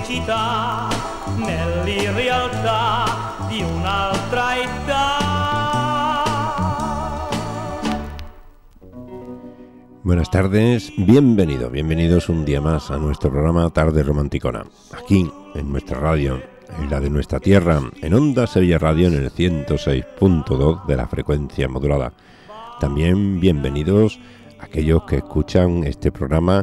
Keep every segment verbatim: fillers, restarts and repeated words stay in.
felicità nell'irrealtà di un'altra età. Buenas tardes, bienvenidos, bienvenidos un día más a nuestro programa Tarde Romanticona, aquí en nuestra radio, en la de nuestra tierra, en Onda Sevilla Radio en el ciento seis punto dos de la frecuencia modulada. También bienvenidos a aquellos que escuchan este programa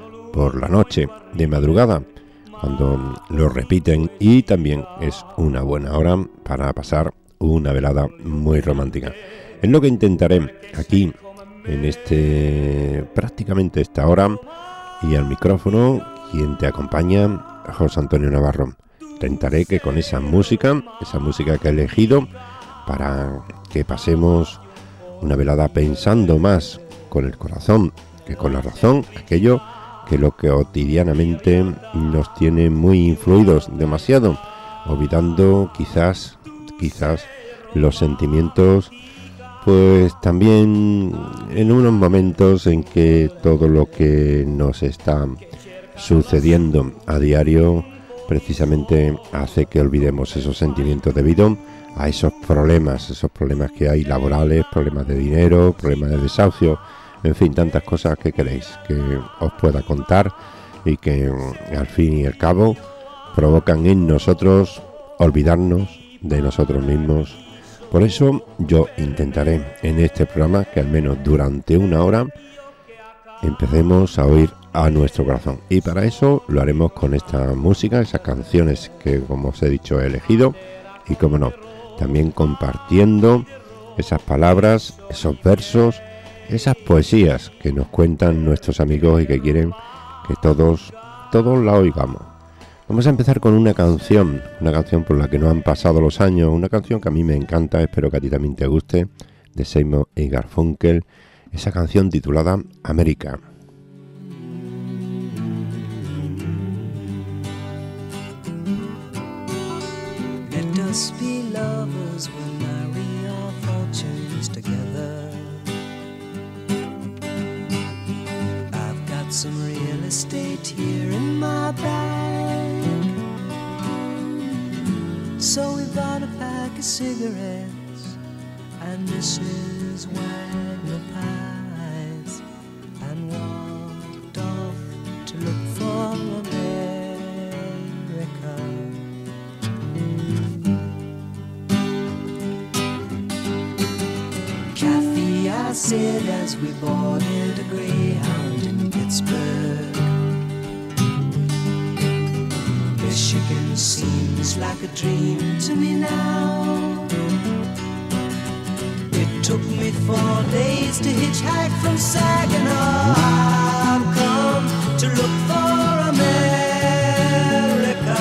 por la noche, de madrugada, cuando lo repiten, y también es una buena hora para pasar una velada muy romántica. Es lo que intentaré aquí en este prácticamente esta hora, y al micrófono quien te acompaña, José Antonio Navarro. Intentaré que con esa música, esa música que he elegido para que pasemos una velada pensando más con el corazón que con la razón, aquello que lo que cotidianamente nos tiene muy influidos demasiado, olvidando quizás, quizás los sentimientos, pues también en unos momentos en que todo lo que nos está sucediendo a diario precisamente hace que olvidemos esos sentimientos debido a esos problemas, esos problemas que hay laborales, problemas de dinero, problemas de desahucio, en fin, tantas cosas que queréis que os pueda contar y que al fin y al cabo provocan en nosotros olvidarnos de nosotros mismos. Por eso yo intentaré en este programa que al menos durante una hora empecemos a oír a nuestro corazón. Y para eso lo haremos con esta música, esas canciones que, como os he dicho, he elegido. Y como no, también compartiendo esas palabras, esos versos, esas poesías que nos cuentan nuestros amigos y que quieren que todos, todos la oigamos. Vamos a empezar con una canción, una canción por la que no han pasado los años, una canción que a mí me encanta, espero que a ti también te guste, de Simon y Garfunkel, esa canción titulada América. Let us be lovers, we'll marry our fortunes together. I've got some real estate here in my bag. So we bought a pack of cigarettes and Missus Wagner pies and walked off to look for America. Kathy, I said as we boarded a Greyhound in Pittsburgh, Michigan seems like a dream to me now. It took me four days to hitchhike from Saginaw. I've come to look for America.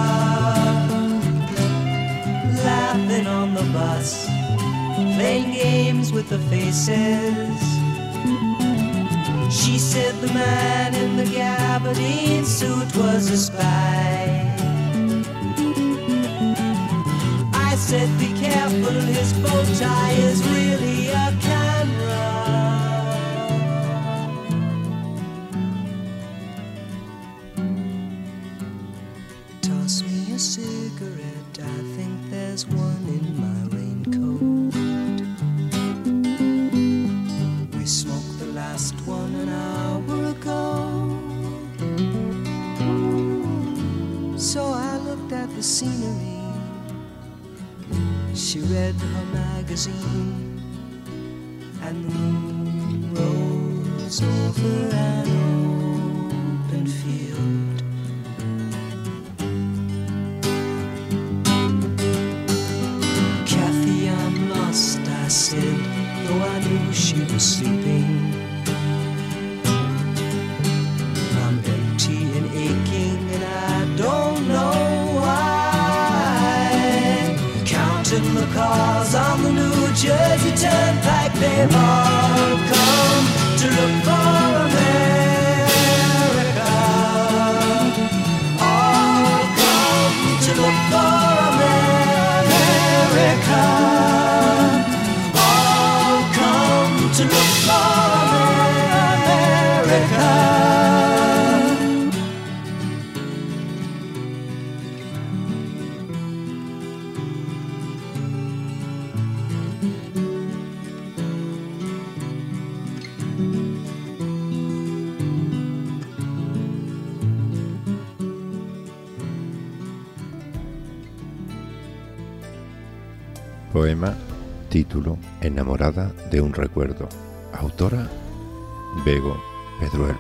Laughing on the bus, playing games with the faces. She said the man in the gabardine suit was a spy. I said be careful, his bow tie is really a camera. Toss me a cigarette, I think there's one in my raincoat. We smoked the last one an hour ago. So I looked at the scenery. She read her magazine, and the moon rose over an open field. Kathy, I'm lost, I said, though I knew she was sleeping. I'm empty and aching, and I don't know why. Counting the cars on the New Jersey Turnpike, they've all come to look for America. All come to look for America. All come to look for America. Poema, título, Enamorada de un recuerdo. Autora, Bego Pedruelo.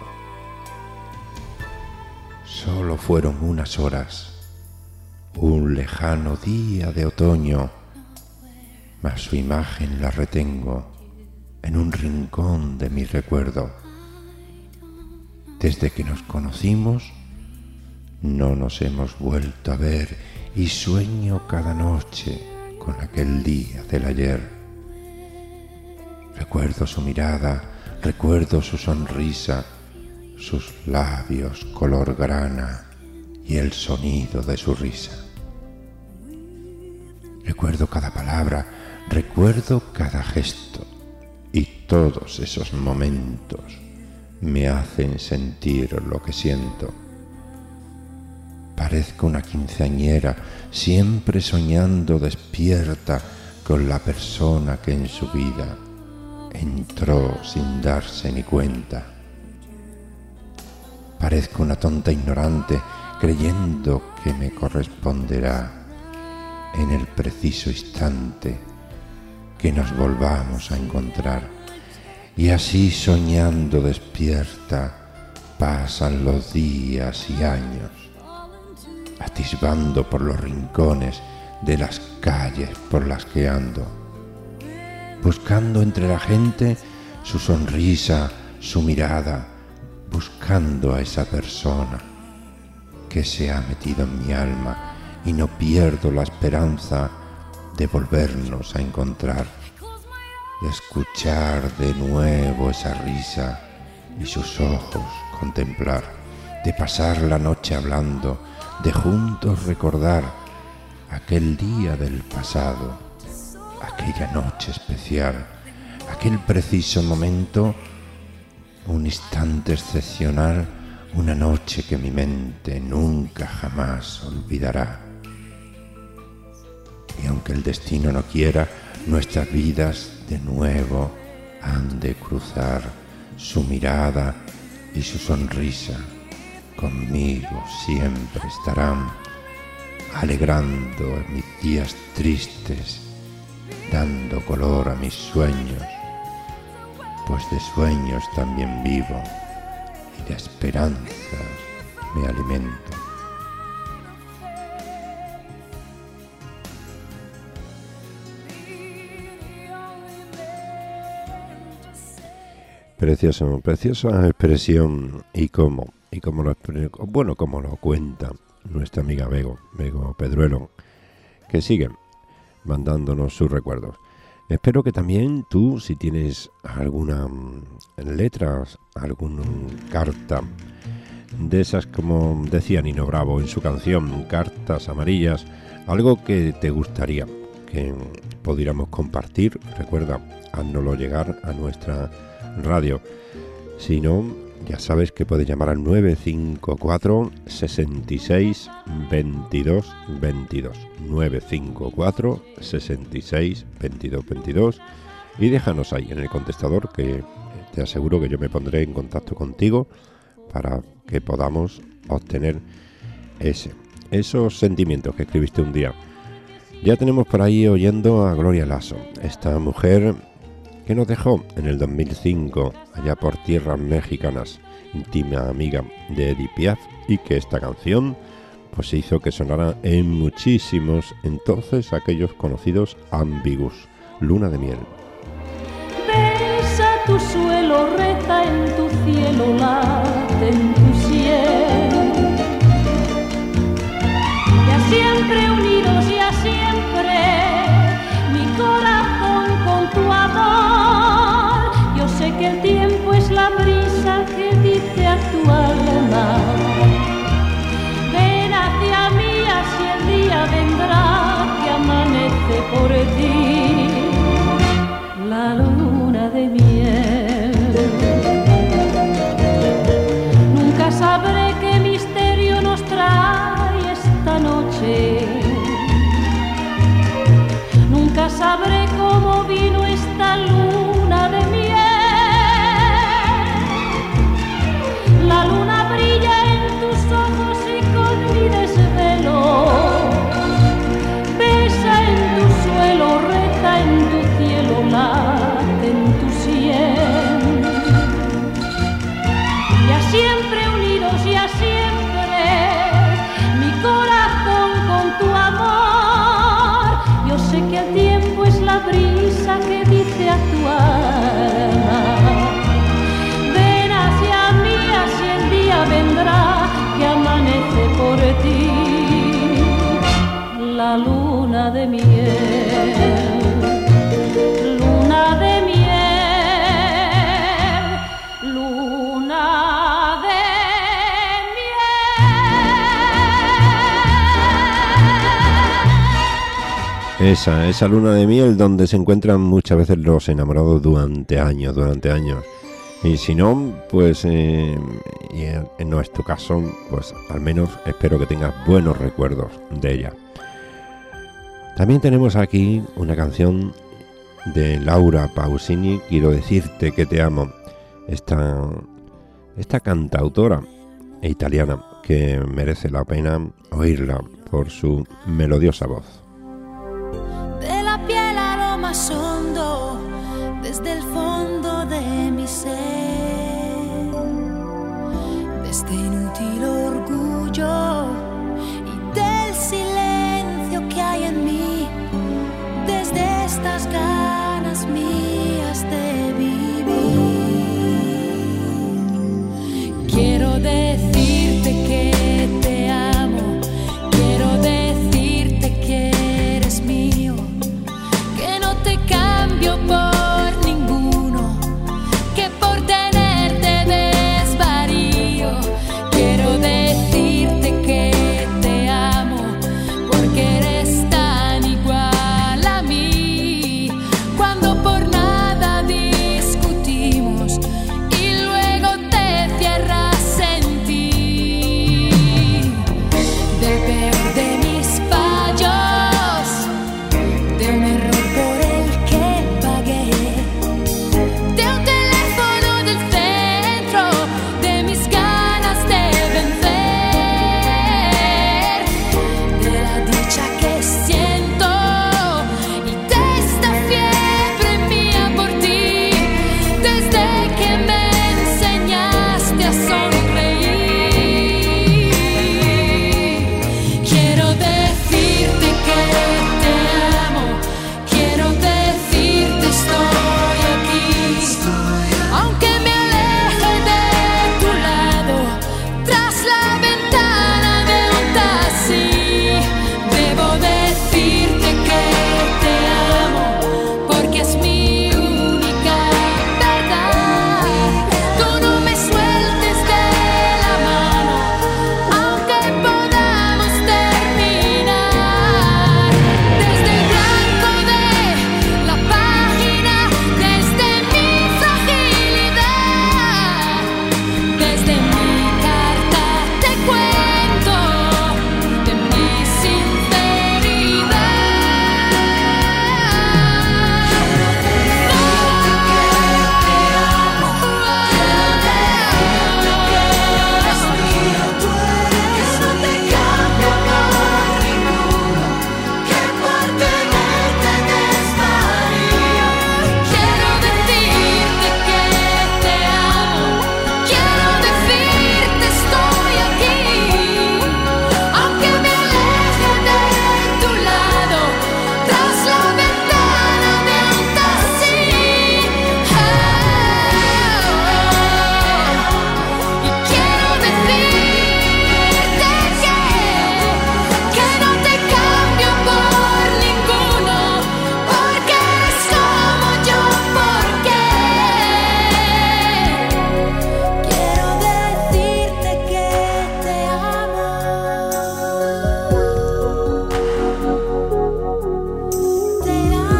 Solo fueron unas horas, un lejano día de otoño, mas su imagen la retengo en un rincón de mi recuerdo. Desde que nos conocimos, no nos hemos vuelto a ver y sueño cada noche con aquel día del ayer. Recuerdo su mirada, recuerdo su sonrisa, sus labios color grana y el sonido de su risa. Recuerdo cada palabra, recuerdo cada gesto y todos esos momentos me hacen sentir lo que siento. Parezco una quinceañera, siempre soñando despierta con la persona que en su vida entró sin darse ni cuenta. Parezco una tonta ignorante, creyendo que me corresponderá en el preciso instante que nos volvamos a encontrar. Y así soñando despierta pasan los días y años, atisbando por los rincones de las calles por las que ando, buscando entre la gente su sonrisa, su mirada, buscando a esa persona que se ha metido en mi alma y no pierdo la esperanza de volvernos a encontrar, de escuchar de nuevo esa risa y sus ojos contemplar, de pasar la noche hablando, de juntos recordar aquel día del pasado, aquella noche especial, aquel preciso momento, un instante excepcional, una noche que mi mente nunca jamás olvidará. Y aunque el destino no quiera, nuestras vidas de nuevo han de cruzar. Su mirada y su sonrisa conmigo siempre estarán, alegrando mis días tristes, dando color a mis sueños, pues de sueños también vivo y de esperanzas me alimento. Precioso, preciosa expresión y cómo, y cómo lo, bueno, cómo lo cuenta nuestra amiga Bego, Bego Pedruelo, que sigue mandándonos sus recuerdos. Espero que también tú, si tienes alguna letra, alguna carta de esas, como decía Nino Bravo en su canción, cartas amarillas, algo que te gustaría que pudiéramos compartir, recuerda, háznoslo llegar a nuestra radio. Si no, ya sabes que puedes llamar al nueve cinco cuatro, seis seis, veintidós, veintidós, nueve cinco cuatro, seis seis, veintidós, veintidós, y déjanos ahí en el contestador, que te aseguro que yo me pondré en contacto contigo para que podamos obtener ese, esos sentimientos que escribiste un día. Ya tenemos por ahí oyendo a Gloria Lasso, esta mujer que nos dejó en el dos mil cinco, allá por tierras mexicanas, íntima amiga de Edith Piaf, y que esta canción pues hizo que sonara en muchísimos entonces aquellos conocidos ambigus, Luna de miel. Besa tu suelo, reza en tu cielo, late en tu cielo, ya siempre unidos, ya siempre mi corazón con tu amor. Yo sé que el tiempo es la brisa que dice a tu alma, ven hacia mí, así el día vendrá que amanece por ti, la luna de miel. Nunca sabré qué misterio nos trae esta noche, nunca sabré cómo vino esta luna de miel. La luna brilla en tus ojos y con mi desvelo besa en tu suelo, reza brisa que dice a tu alma: ven hacia mí, así el día vendrá que amanece por ti. La luna de miel, luna de miel, luna de miel. Esa, esa luna de miel donde se encuentran muchas veces los enamorados durante años, durante años. Y si no, pues eh, y en, en nuestro caso, pues al menos espero que tengas buenos recuerdos de ella. También tenemos aquí una canción de Laura Pausini, Quiero decirte que te amo. Esta, esta cantautora italiana que merece la pena oírla por su melodiosa voz. De la piel a lo más hondo, desde el fondo de mi ser, de este inútil orgullo y del silencio que hay en mí, desde estas ganas mías de vivir. Quiero decirte que te amo, quiero decirte que eres mío, que no te cambio por ninguno, que por tenerte desvarío. Quiero decirte que te amo, porque eres tan igual a mí. Cuando por nada discutimos y luego te cierras en ti. Del peor de mis fallos, de un error por el que pagué, de un teléfono del centro, de mis ganas de vencer, de la dicha que siento y de esta fiebre mía por ti, desde que me enseñaste a sonreír. Quiero decirte que te amo, quiero decirte estoy aquí, aunque me aleje de tu lado, tras la ventana de un taxi. Debo decirte que te amo, porque es mi única verdad. Tú no me sueltes de la mano, aunque podamos terminar. Desde el blanco de la página, desde mi fragilidad, desde mi carta te cuento de mi sinceridad. Quiero decirte que te amo, quiero decirte estoy aquí, aunque me aleje de tu lado, tras la ventana de un taxi. Y quiero decirte que, que no te cambio por ninguno, porque eres como yo, porque quiero decirte que te amo. Te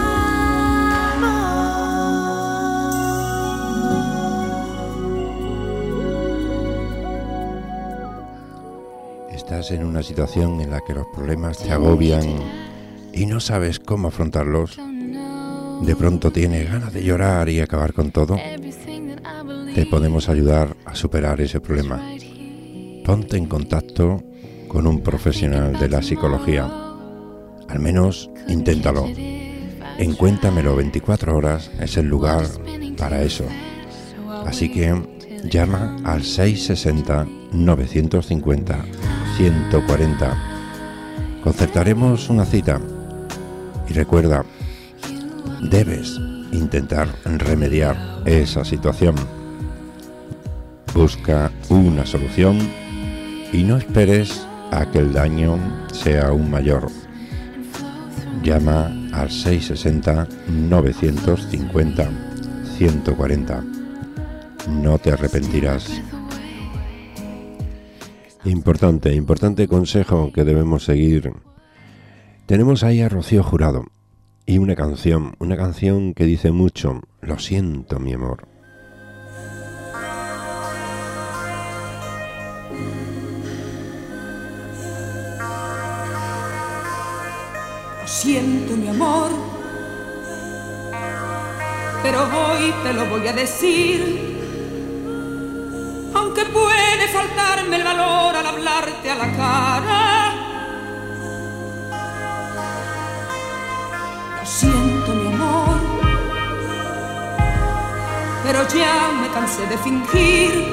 amo. Estás en una situación en la que los problemas te agobian y no sabes cómo afrontarlos. De pronto tienes ganas de llorar y acabar con todo. Te podemos ayudar a superar ese problema. Ponte en contacto con un profesional de la psicología. Al menos inténtalo. En Cuéntamelo veinticuatro horas es el lugar para eso. Así que llama al seis sesenta, novecientos cincuenta, ciento cuarenta. Concertaremos una cita. Y recuerda, debes intentar remediar esa situación. Busca una solución y no esperes a que el daño sea aún mayor. Llama al seis sesenta, novecientos cincuenta, ciento cuarenta. No te arrepentirás. Importante, importante consejo que debemos seguir. Tenemos ahí a Rocío Jurado y una canción, una canción que dice mucho. Lo siento, mi amor. Lo siento, mi amor, pero hoy te lo voy a decir, aunque puede faltarme el valor al hablarte a la cara. Lo siento, mi amor, pero ya me cansé de fingir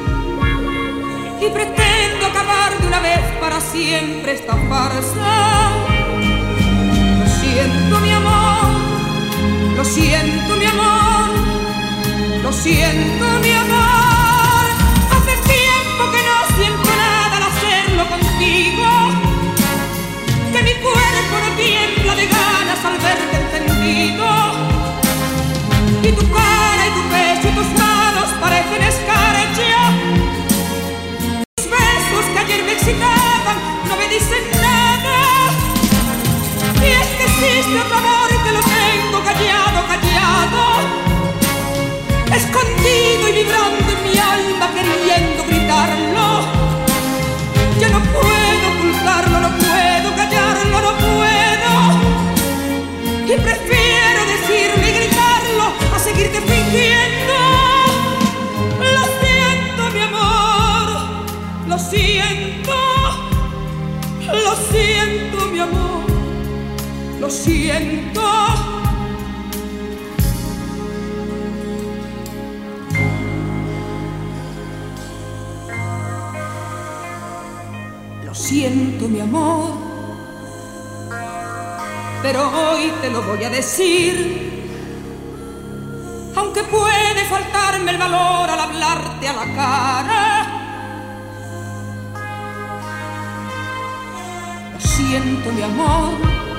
y pretendo acabar de una vez para siempre esta farsa. Lo siento, mi amor, lo siento, mi amor, lo siento, mi amor. Hace tiempo que no siento nada al hacerlo contigo, que mi cuerpo no tiembla de ganas al verte encendido, y tu cara y tu pecho y tus manos parecen escarcha. Tus besos que ayer me excitaban no me dicen nada. Y es que existe otro amor que lo tengo callado, callado, escondido y vibrando en mi alma queriendo gritarlo. Yo no puedo ocultarlo, no puedo callarlo, no puedo. Y prefiero decirlo y gritarlo a seguirte fingiendo. Lo siento, mi amor, lo siento, lo siento, mi amor. Lo siento. Lo siento, mi amor, pero hoy te lo voy a decir, aunque puede faltarme el valor al hablarte a la cara. Lo siento, mi amor,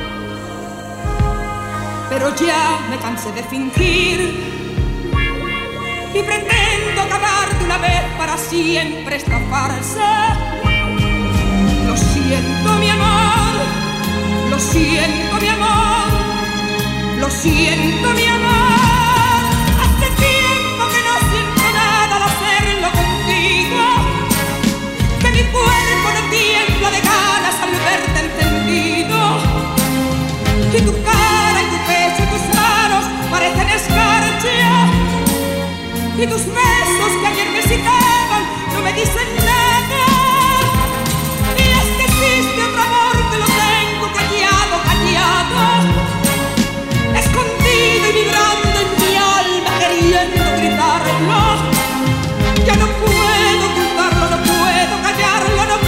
pero ya me cansé de fingir y pretendo acabar de una vez para siempre esta farsa. Lo siento, mi amor, lo siento, mi amor, lo siento, mi amor. Hace tiempo que no siento nada al hacerlo contigo, que mi cuerpo no tiembla de ganas al verte encendido, y tu cara y tu pecho y tus manos parecen escarcha, y tus besos que ayer me excitaban no me dicen nada. Y es que existe otro amor que lo tengo callado, callado, escondido y vibrando en mi alma queriendo gritarlo. Ya no puedo ocultarlo, no puedo callarlo, no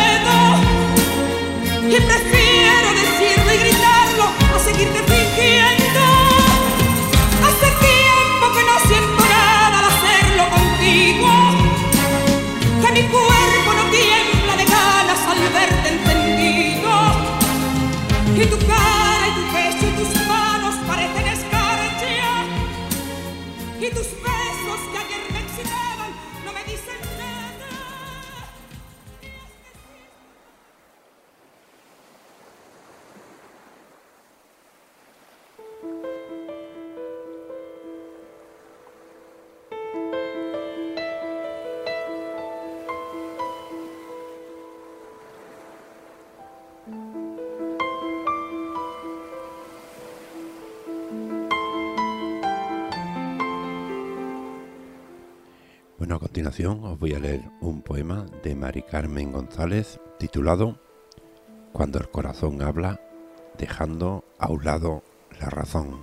puedo. Y prefiero decirlo y gritarlo a seguirte fingiendo. Hace tiempo que no siento nada al hacerlo contigo, que mi cuerpo no tiembla de ganas al verte encendido, y tu cara y tu pecho y tus manos parecen escarcha, y tus besos que ayer me excitaban no me dicen nada. Bueno, a continuación os voy a leer un poema de Mari Carmen González titulado Cuando el corazón habla, dejando a un lado la razón.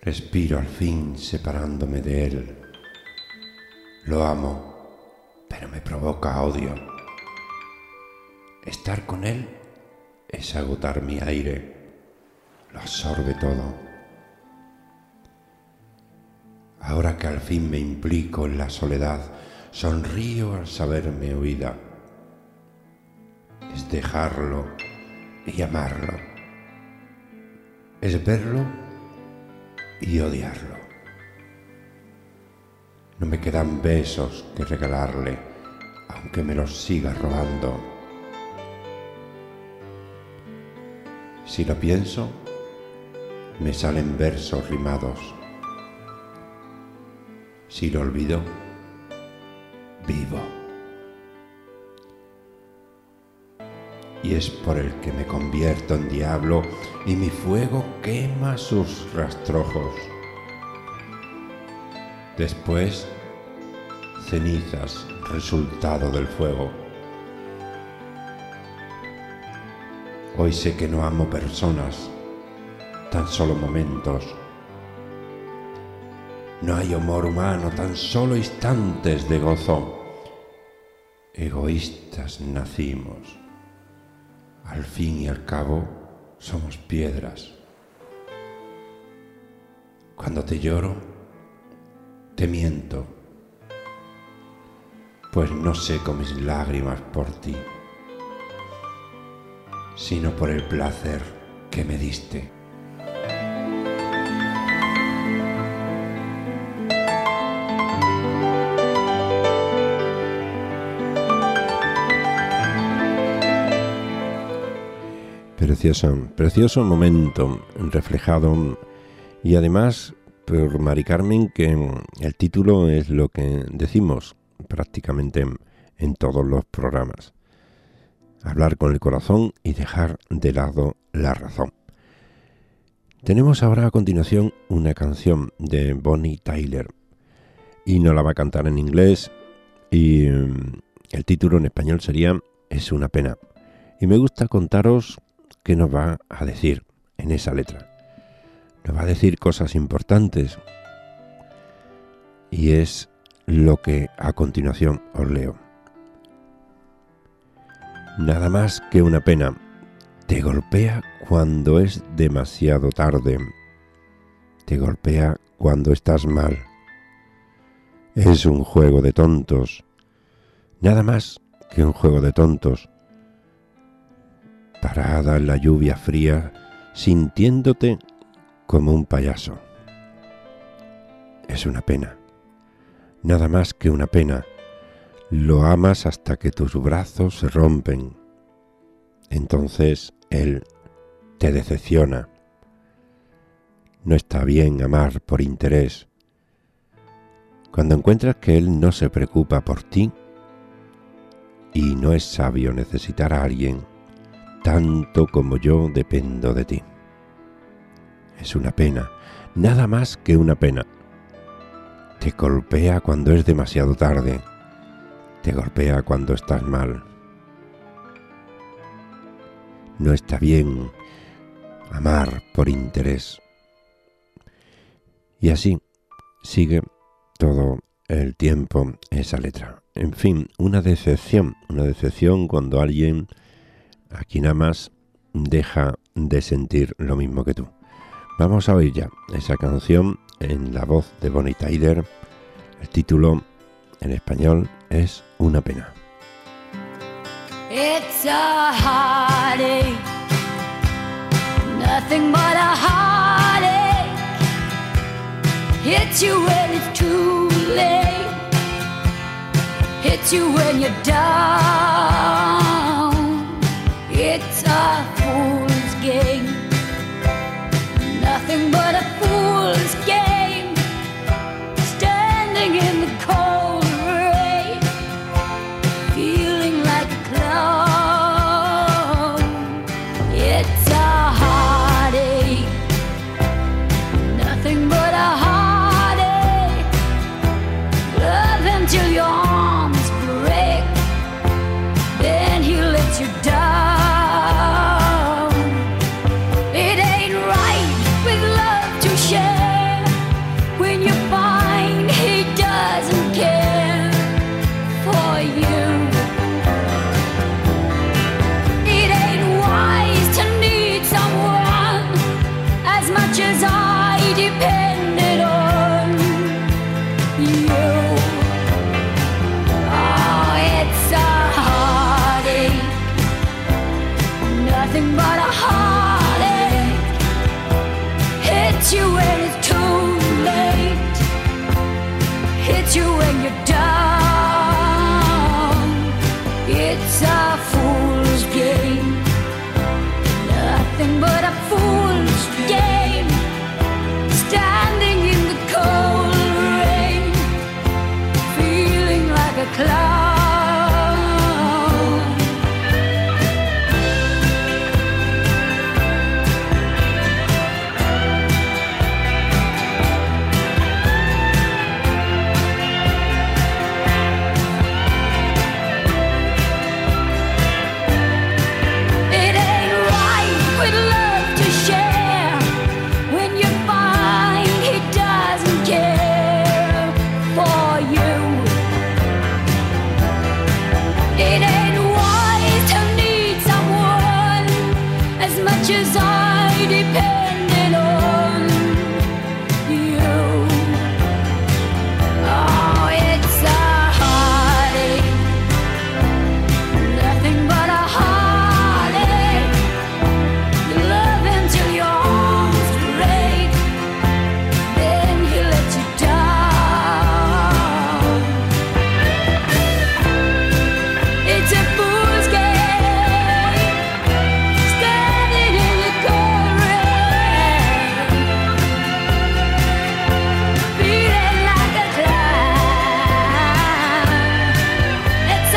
Respiro al fin separándome de él. Lo amo, pero me provoca odio. Estar con él es agotar mi aire, lo absorbe todo. Ahora que al fin me implico en la soledad, sonrío al saberme huida. Es dejarlo y amarlo. Es verlo y odiarlo. No me quedan besos que regalarle, aunque me los siga robando. Si lo pienso, me salen versos rimados. Si lo olvido, vivo. Y es por el que me convierto en diablo y mi fuego quema sus rastrojos. Después, cenizas, resultado del fuego. Hoy sé que no amo personas, tan solo momentos. No hay amor humano, tan solo instantes de gozo. Egoístas nacimos. Al fin y al cabo, somos piedras. Cuando te lloro, te miento, pues no seco mis lágrimas por ti, sino por el placer que me diste. Precioso, precioso momento reflejado, y además por Mari Carmen, que el título es lo que decimos prácticamente en, en todos los programas: hablar con el corazón y dejar de lado la razón. Tenemos ahora a continuación una canción de Bonnie Tyler, y nos la va a cantar en inglés, y el título en español sería Es una pena. Y me gusta contaros qué nos va a decir en esa letra. Nos va a decir cosas importantes, y es lo que a continuación os leo. Nada más que una pena, te golpea cuando es demasiado tarde, te golpea cuando estás mal. Es un juego de tontos, nada más que un juego de tontos. Parada en la lluvia fría, sintiéndote como un payaso. Es una pena, nada más que una pena. Lo amas hasta que tus brazos se rompen. Entonces él te decepciona. No está bien amar por interés. Cuando encuentras que él no se preocupa por ti, y no es sabio necesitar a alguien tanto como yo dependo de ti. Es una pena, nada más que una pena. Te golpea cuando es demasiado tarde, te golpea cuando estás mal. No está bien amar por interés. Y así sigue todo el tiempo esa letra. En fin, una decepción, una decepción cuando alguien a quien amas deja de sentir lo mismo que tú. Vamos a oír ya esa canción en la voz de Bonnie Tyler. El título en español es Una pena. It's a heartache, nothing but a heartache. Hits you when it's too late, hits you when you're down. It's a fool's game, nothing but a fool's game. Standing in the cold rain, feeling like a clown. It's a heartache, nothing but a heartache. Love until your arms break. depended on you. Oh, it's a heartache, nothing but a heartache. You love until your arms break, then he let you down. It's a fool's game, standing in the cold rain, feeling like a clown. It's a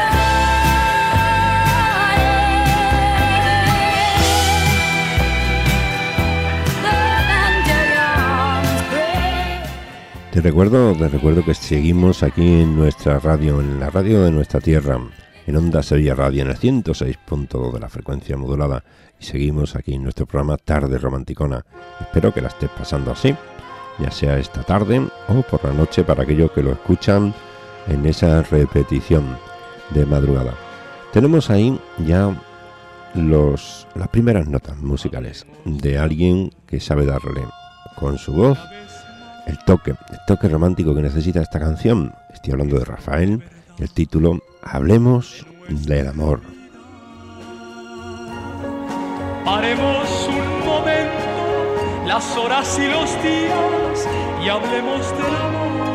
heartache, love until your arms break. Te recuerdo, te recuerdo que seguimos aquí en nuestra radio, en la radio de nuestra tierra, en Onda Sevilla Radio, en el ciento seis punto dos de la frecuencia modulada, y seguimos aquí en nuestro programa Tarde Romanticona. Espero que la estés pasando así, ya sea esta tarde o por la noche para aquellos que lo escuchan en esa repetición de madrugada. Tenemos ahí ya los, las primeras notas musicales de alguien que sabe darle con su voz el toque, el toque romántico que necesita esta canción. Estoy hablando de Rafael, el título Hablemos del amor. Paremos un momento las horas y los días y hablemos del amor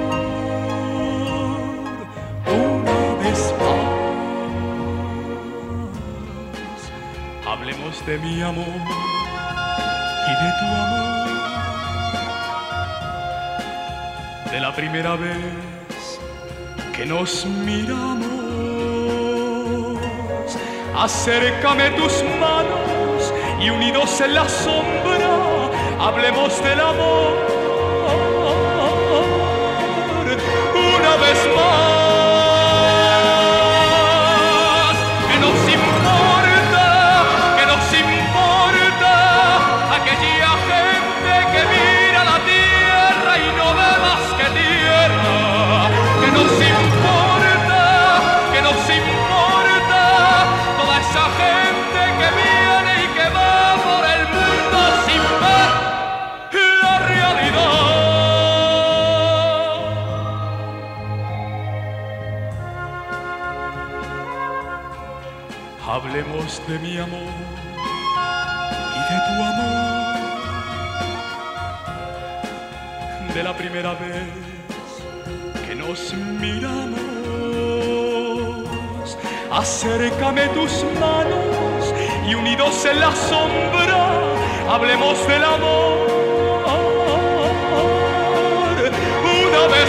una vez más. Hablemos de mi amor y de tu amor, de la primera vez que nos miramos. Acércame tus manos y unidos en la sombra hablemos del amor una vez más. Que nos importa, que nos importa aquella gente que mira la tierra y no ve más que tierra. Que nos importa, que nos importa toda esa gente que viene y que va por el mundo sin ver la realidad. Hablemos de mi amor y de tu amor, de la primera vez que nos miramos. Acércame tus manos y unidos en la sombra hablemos del amor una vez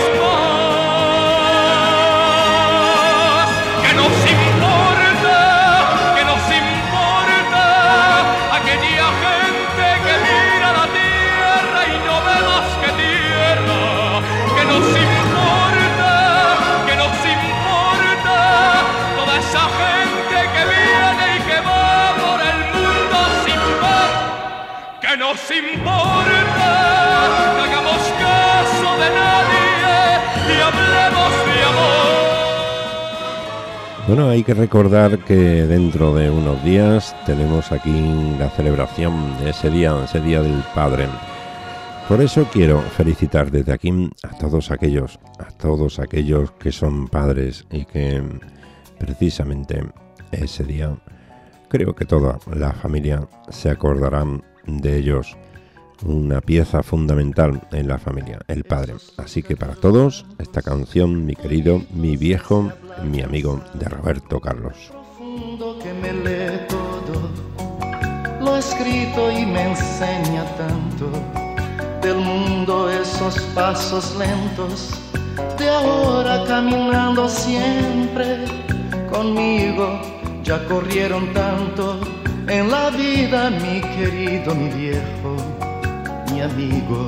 más. Que nos importa, que nos importa aquella gente que mira la tierra y no ve más que tierra. Que nos importa, que nos importa toda esa gente que viene y que va por el mundo sin ver. Que nos importa, no hagamos caso de nadie y hablemos de amor. Bueno, hay que recordar que dentro de unos días tenemos aquí la celebración de ese día, ese día del Padre. Por eso quiero felicitar desde aquí a todos aquellos, a todos aquellos que son padres y que precisamente ese día creo que toda la familia se acordarán de ellos. Una pieza fundamental en la familia, el padre. Así que para todos, esta canción, mi querido, mi viejo, mi amigo, de Roberto Carlos. Profundo que me lee todo, lo escrito y me enseña tanto del mundo, esos pasos lentos de ahora caminando siempre conmigo. Ya corrieron tanto en la vida, mi querido, mi viejo, mi amigo.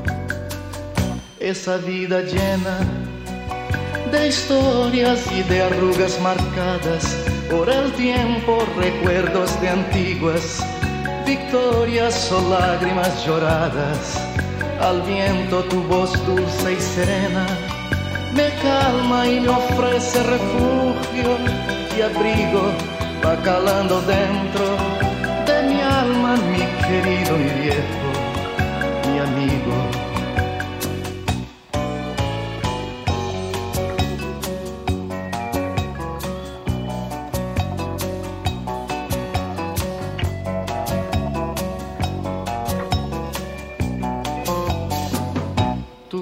Esa vida llena de historias y de arrugas marcadas por el tiempo, recuerdos de antiguas victorias o lágrimas lloradas. Al viento tu voz dulce y serena me calma y me ofrece refugio y abrigo, va calando dentro de mi alma, mi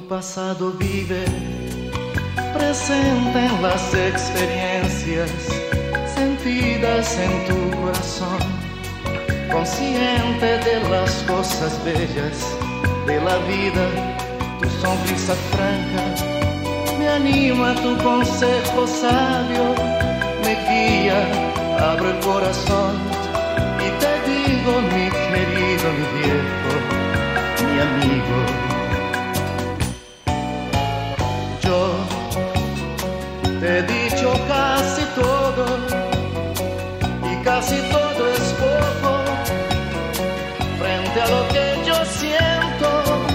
pasado vive presente en las experiencias sentidas en tu corazón, consciente de las cosas bellas de la vida. Tu sonrisa franca me anima, tu consejo sabio me guía. Abro el corazón y te digo, mi querido, mi viejo, mi amigo. Yo te he dicho casi todo y casi todo es poco frente a lo que yo siento.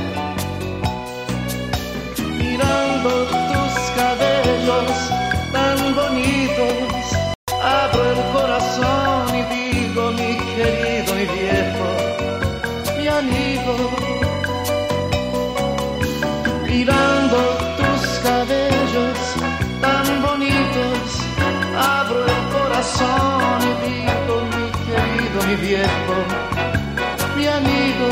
Mirando tus cabellos tan bonitos, abro el corazón y digo, mi querido, mi viejo, mi amigo. Mirando tus cabellos tan bonitos, abro el corazón y digo, mi querido, mi viejo, mi amigo.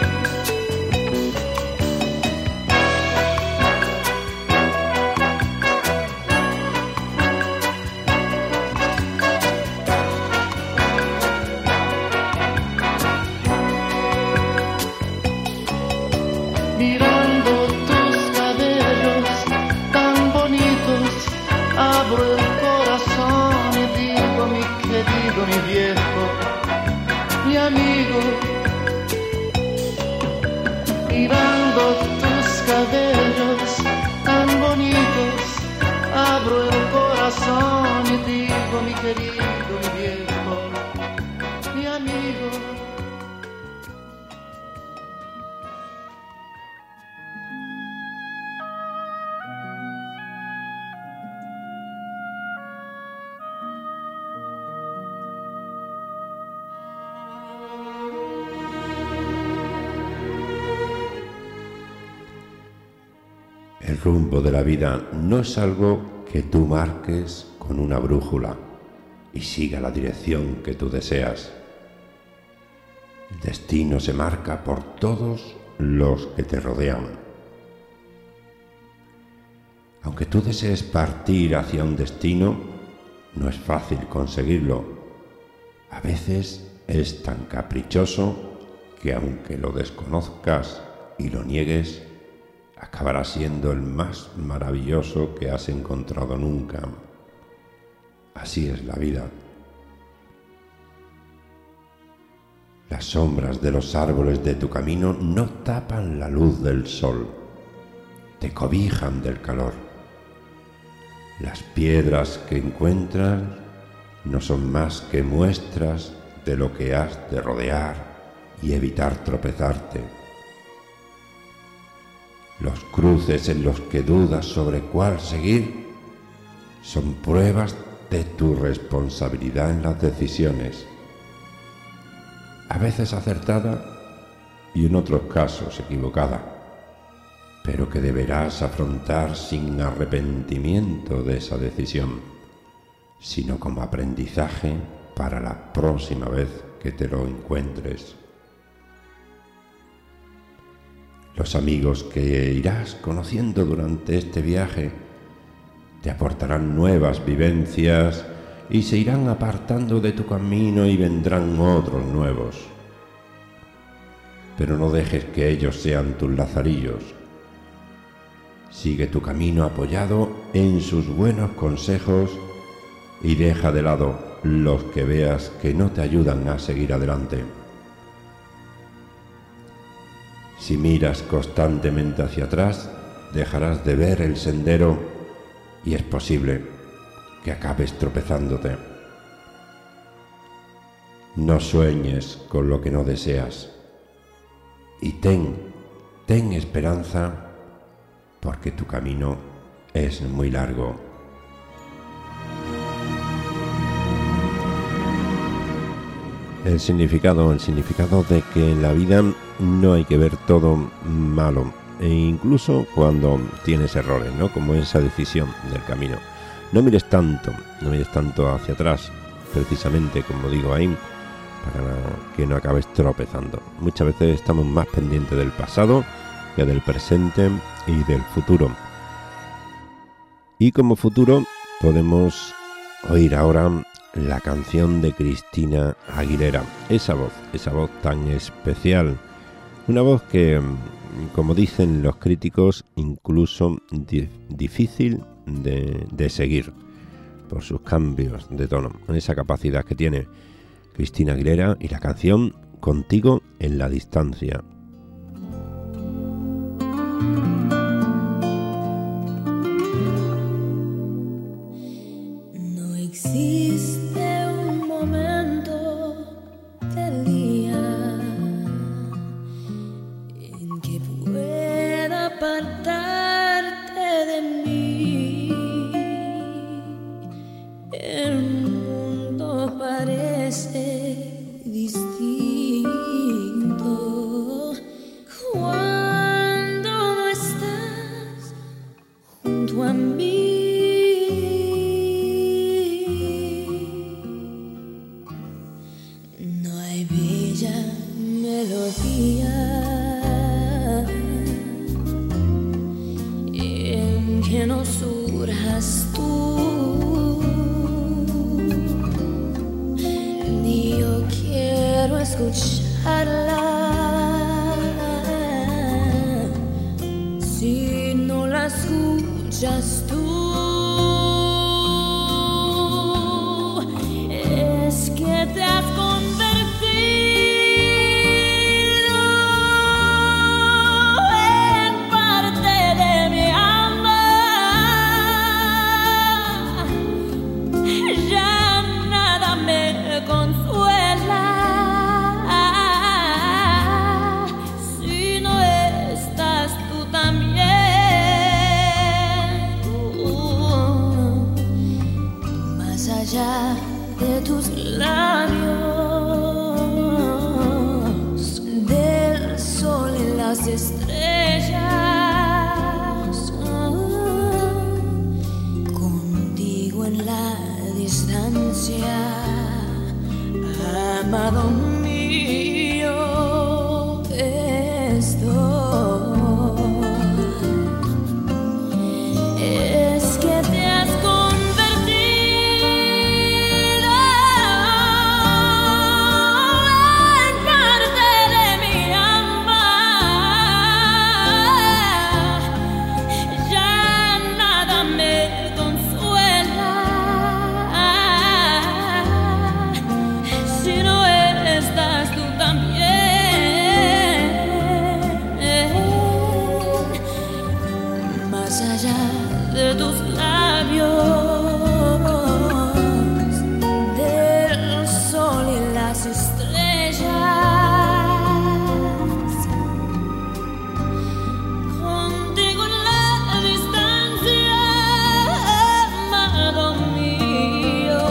Mirando tus cabellos tan bonitos, abro el corazón y digo, mi querido, mi viejo, mi amigo. Mirando tus cabellos tan bonitos, abro el corazón y digo, mi querido, mi viejo, mi amigo. El rumbo de la vida no es algo que tú marques con una brújula y siga la dirección que tú deseas. El destino se marca por todos los que te rodean. Aunque tú desees partir hacia un destino, no es fácil conseguirlo. A veces es tan caprichoso que aunque lo desconozcas y lo niegues, acabará siendo el más maravilloso que has encontrado nunca. Así es la vida. Las sombras de los árboles de tu camino no tapan la luz del sol, te cobijan del calor. Las piedras que encuentras no son más que muestras de lo que has de rodear y evitar tropezarte. Los cruces en los que dudas sobre cuál seguir son pruebas de tu responsabilidad en las decisiones, a veces acertada y en otros casos equivocada, pero que deberás afrontar sin arrepentimiento de esa decisión, sino como aprendizaje para la próxima vez que te lo encuentres. Los amigos que irás conociendo durante este viaje te aportarán nuevas vivencias y se irán apartando de tu camino y vendrán otros nuevos. Pero no dejes que ellos sean tus lazarillos. Sigue tu camino apoyado en sus buenos consejos y deja de lado los que veas que no te ayudan a seguir adelante. Si miras constantemente hacia atrás, dejarás de ver el sendero y es posible que acabes tropezándote. No sueñes con lo que no deseas y ten, ten esperanza porque tu camino es muy largo. El significado, el significado de que en la vida no hay que ver todo malo, e incluso cuando tienes errores, ¿no? Como esa decisión del camino. No mires tanto, no mires tanto hacia atrás, precisamente como digo ahí, para que no acabes tropezando. Muchas veces estamos más pendientes del pasado que del presente y del futuro. Y como futuro podemos oír ahora la canción de Cristina Aguilera, esa voz, esa voz tan especial, una voz que, como dicen los críticos, incluso di- difícil de, de seguir por sus cambios de tono, con esa capacidad que tiene Cristina Aguilera y la canción Contigo en la distancia. No existe un momento del día en que pueda apartarte de mí. El mundo parece distinto cuando no estás junto a mí. No hay bella melodía en que no surjas tú, ni yo quiero escucharla si no la escuchas tú. Es que te has convertido en parte de mi alma. Ya nada me consuela si no estás tú también. Uh, más allá de tus labios, del sol y las estrellas, oh, contigo en la distancia, amado mío, estoy. Es que te has convertido en parte de mi alma. Ya nada me consuela si no estás tú también. Más allá de tus labios, del sol y las estrellas, contigo en la distancia, amado mío,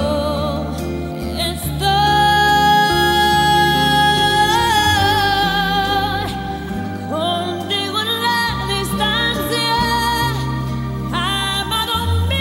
estoy. Contigo en la distancia, amado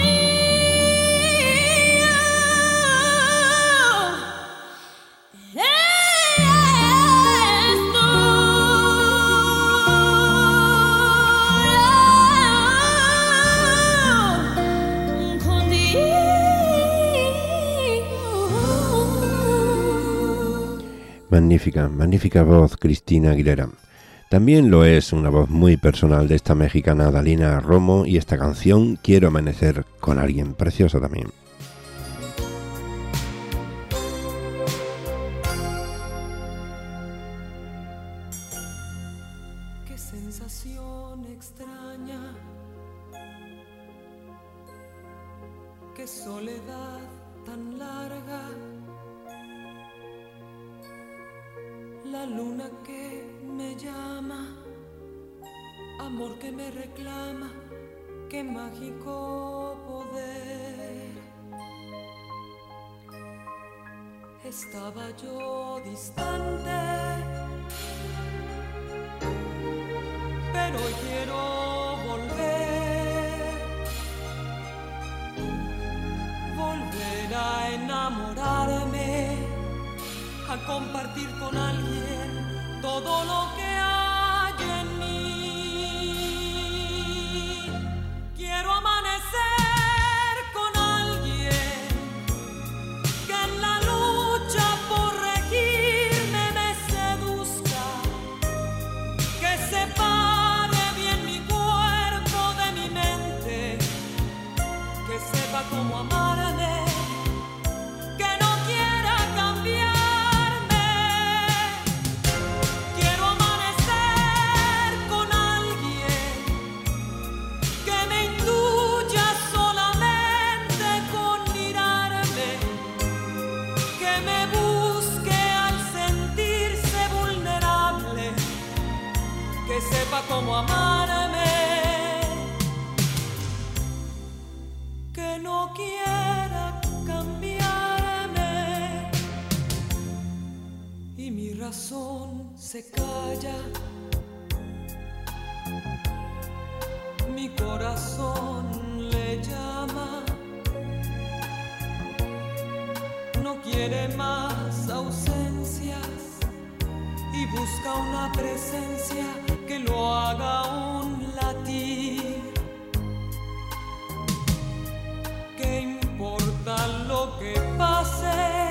Magnífica, magnífica voz, Cristina Aguilera. También lo es una voz muy personal de esta mexicana Dalina Romo y esta canción Quiero amanecer con alguien, preciosa también. Qué sensación extraña, qué soledad tan larga, la luna que me llama, amor que me reclama, qué mágico poder. Estaba yo distante, pero hoy quiero volver, volver a enamorarme, a compartir con alguien todo lo que hay en mí. como amarme, que no quiera cambiarme y mi razón se calla, mi corazón le llama, no quiere más ausencias y busca una presencia que lo haga un latir. ¿Qué importa lo que pase?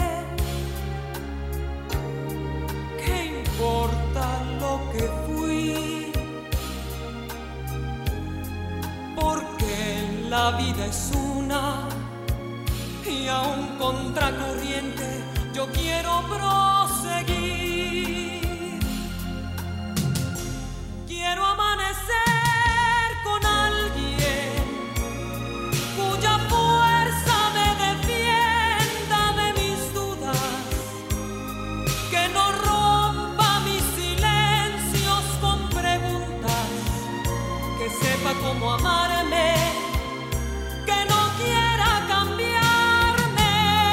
¿Qué importa lo que fui? Porque la vida es una y aún contracorriente yo quiero proseguir. Quiero amanecer con alguien cuya fuerza me defienda de mis dudas, que no rompa mis silencios con preguntas, que sepa cómo amarme, que no quiera cambiarme.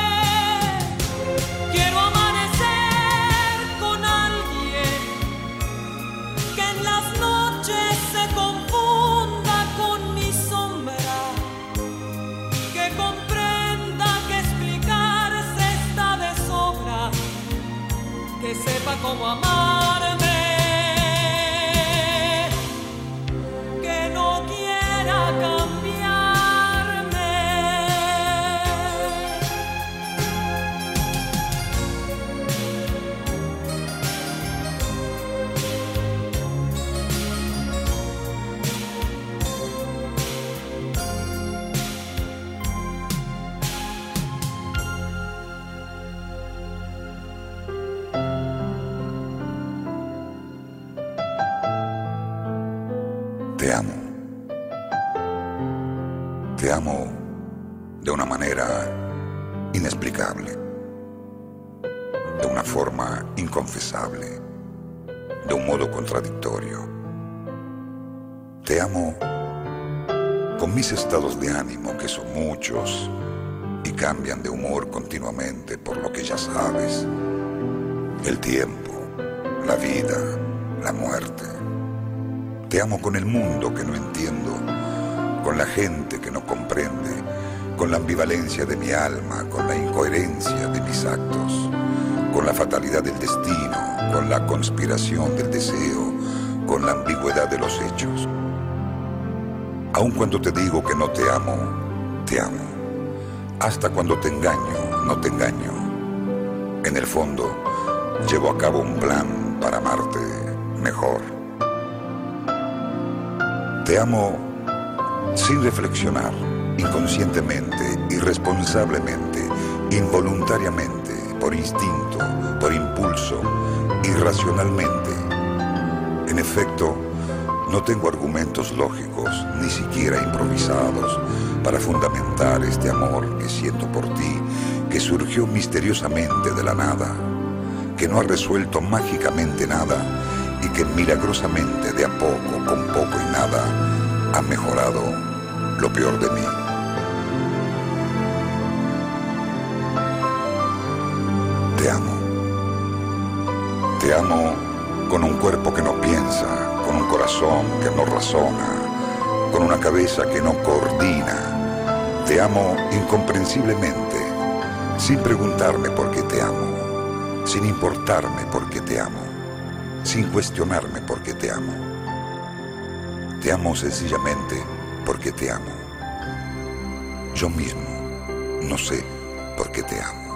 Quiero amanecer con alguien que en las noches se confunda con mi sombra, que comprenda que explicarse está de sobra, que sepa cómo amarme, que no quiera cambiarme. Te amo. Te amo de una manera inexplicable, de una forma inconfesable, de un modo contradictorio. Te amo con mis estados de ánimo, que son muchos y cambian de humor continuamente, por lo que ya sabes: el tiempo, la vida, la muerte. Te amo con el mundo que no entiendo, con la gente que no comprende, con la ambivalencia de mi alma, con la incoherencia de mis actos, con la fatalidad del destino, con la conspiración del deseo, con la ambigüedad de los hechos. Aun cuando te digo que no te amo, te amo. Hasta cuando te engaño, no te engaño. En el fondo, llevo a cabo un plan para amarte mejor. Te amo sin reflexionar, inconscientemente, irresponsablemente, involuntariamente, por instinto, por impulso, irracionalmente. En efecto, no tengo argumentos lógicos, ni siquiera improvisados, para fundamentar este amor que siento por ti, que surgió misteriosamente de la nada, que no ha resuelto mágicamente nada y que milagrosamente, de a poco, con poco y nada, ha mejorado lo peor de mí. Te amo. Te amo con un cuerpo que no piensa, con un corazón que no razona, con una cabeza que no coordina. Te amo incomprensiblemente, sin preguntarme por qué te amo, sin importarme por qué te amo, sin cuestionarme por qué te amo. Te amo sencillamente porque te amo. Yo mismo no sé por qué te amo.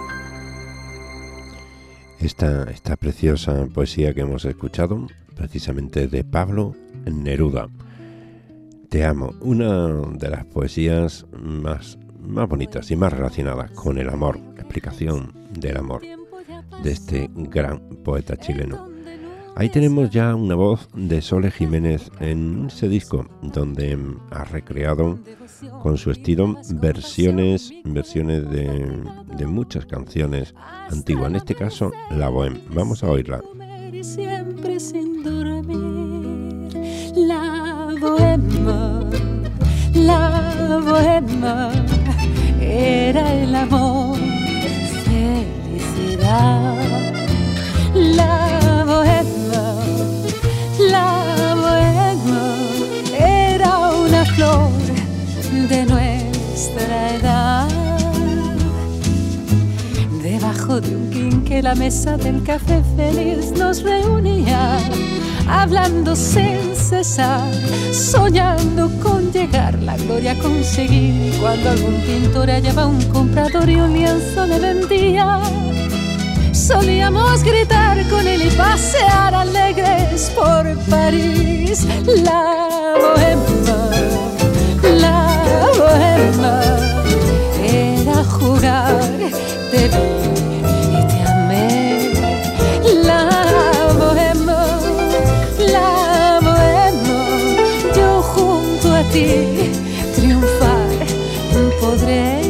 Esta, esta preciosa poesía que hemos escuchado, precisamente de Pablo Neruda. Te amo, una de las poesías más, más bonitas y más relacionadas con el amor, explicación del amor de este gran poeta chileno. Ahí tenemos ya una voz de Sole Jiménez en ese disco, donde ha recreado con su estilo versiones, versiones de, de muchas canciones antiguas, en este caso La Bohème. Vamos a oírla. Siempre sin dormir, la bohemia era el amor, felicidad. La bohemia, la bohemia era una flor de nuestra edad. Debajo de un quinqué la mesa del café feliz nos reunía, hablando sin cesar, soñando con llegar, la gloria a conseguir. Y cuando algún pintor hallaba un comprador y un lienzo le vendía, solíamos gritar con él y pasear alegres por París. La bohemia, la bohemia era jugar, te vi y te amé. La bohemia, la bohemia, yo junto a ti triunfar podré.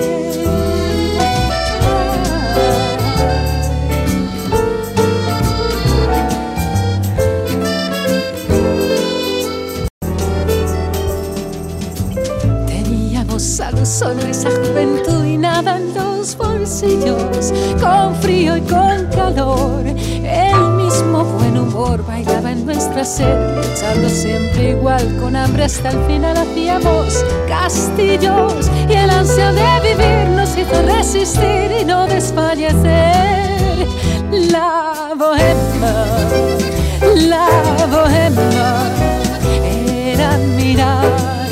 Sonrisa, juventud y nada en los bolsillos, con frío y con calor. El mismo buen humor bailaba en nuestra sed, luchando siempre igual con hambre hasta el final. Hacíamos castillos y el ansia de vivir nos hizo resistir y no desfallecer. La bohemia, la bohemia era mirar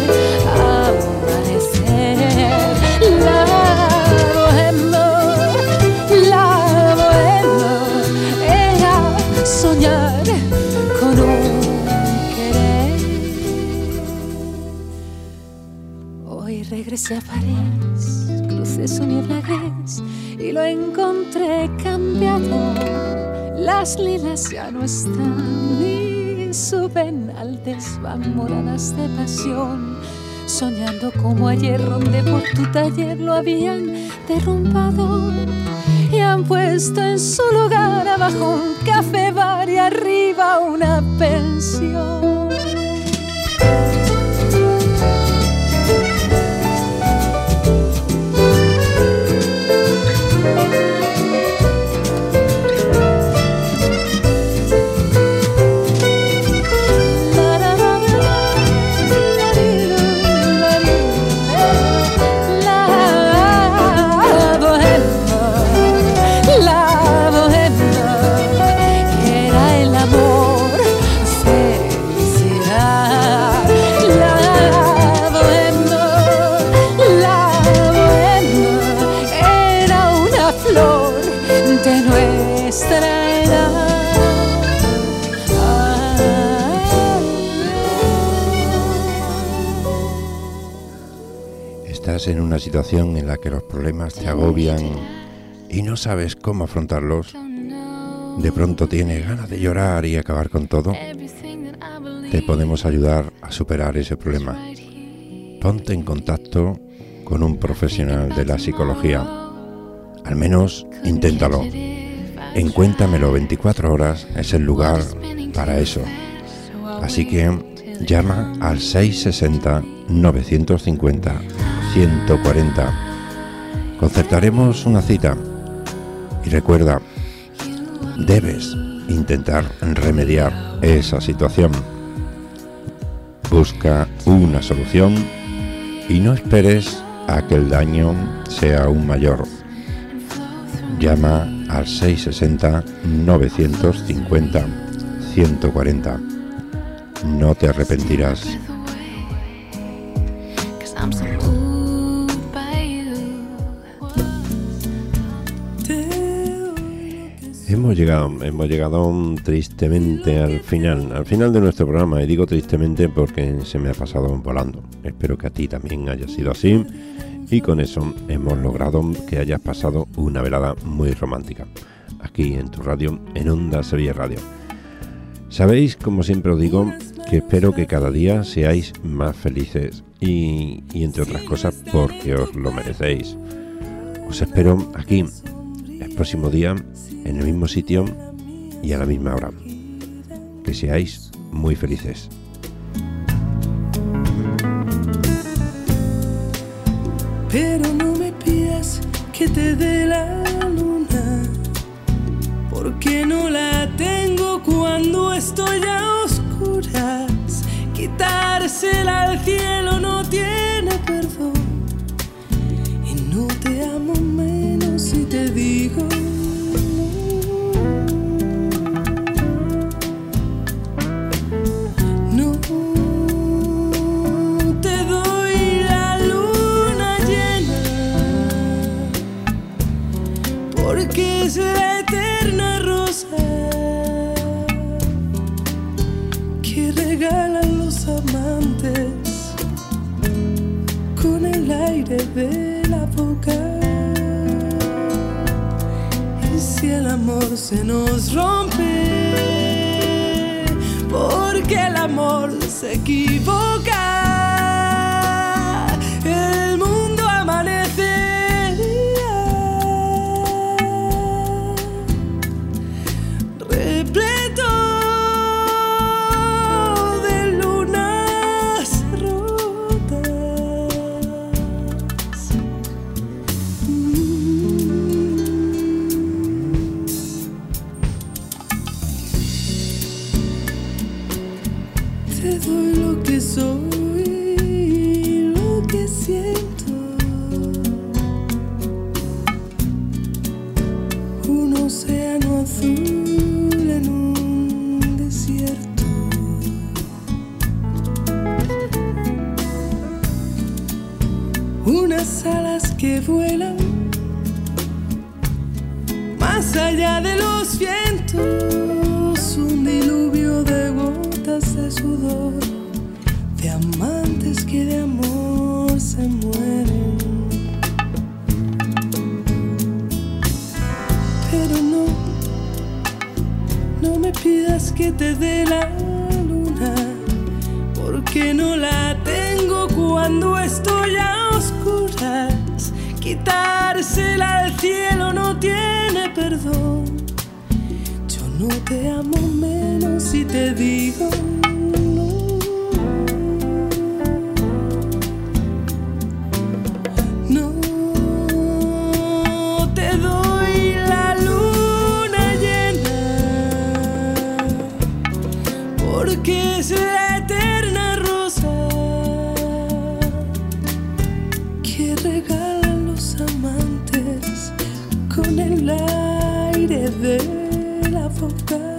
la bohemia, la bohemia era soñar con un querer. Hoy regresé a París, crucé su niebla gris y lo encontré cambiado. Las lilas ya no están y su penaltes van moradas de pasión. Soñando como ayer, donde por tu taller lo habían derrumbado y han puesto en su lugar abajo un café bar y arriba una pensión. Estás en una situación en la que los problemas te agobian y no sabes cómo afrontarlos. De pronto tienes ganas de llorar y acabar con todo. Te podemos ayudar a superar ese problema. Ponte en contacto con un profesional de la psicología. Al menos inténtalo. En Cuéntamelo veinticuatro horas es el lugar para eso. Así que llama al seiscientos sesenta, novecientos cincuenta, ciento cuarenta. Concertaremos una cita. Y recuerda, debes intentar remediar esa situación. Busca una solución y no esperes a que el daño sea aún mayor. Llama al seiscientos sesenta, novecientos cincuenta, ciento cuarenta. No te arrepentirás. Hemos llegado, hemos llegado tristemente al final, al final de nuestro programa, y digo tristemente porque se me ha pasado volando. Espero que a ti también haya sido así, y con eso hemos logrado que hayas pasado una velada muy romántica, aquí en tu radio, en Onda Sevilla Radio. Sabéis, como siempre os digo, que espero que cada día seáis más felices, y, y entre otras cosas porque os lo merecéis. Os espero aquí, el próximo día, en el mismo sitio y a la misma hora. Que seáis muy felices. Pero no me pidas que te dé la luna, porque no la tengo cuando estoy a oscuras. Quitársela al cielo no tiene perdón, y no te amo menos si te digo no. Te doy la luna llena, porque es la eterna rosa que regalan los amantes con el aire de la boca. Y si el amor se nos rompe, porque el amor se equivoca, el mundo amanecería repleto de lunas rotas. Te doy lo que soy, lo que siento, un océano azul en un desierto, unas alas que vuelan más allá de los vientos, un diluvio de gotas de sudor, de amantes que de amor se mueren. Pero no, no me pidas que te dé la luna, porque no la tengo cuando estoy a oscuras. Quitársela al cielo no tiene perdón, yo no te amo menos si te digo no. No te doy la luna llena, porque es la eterna rosa que regalan los amantes con el aire de la boca.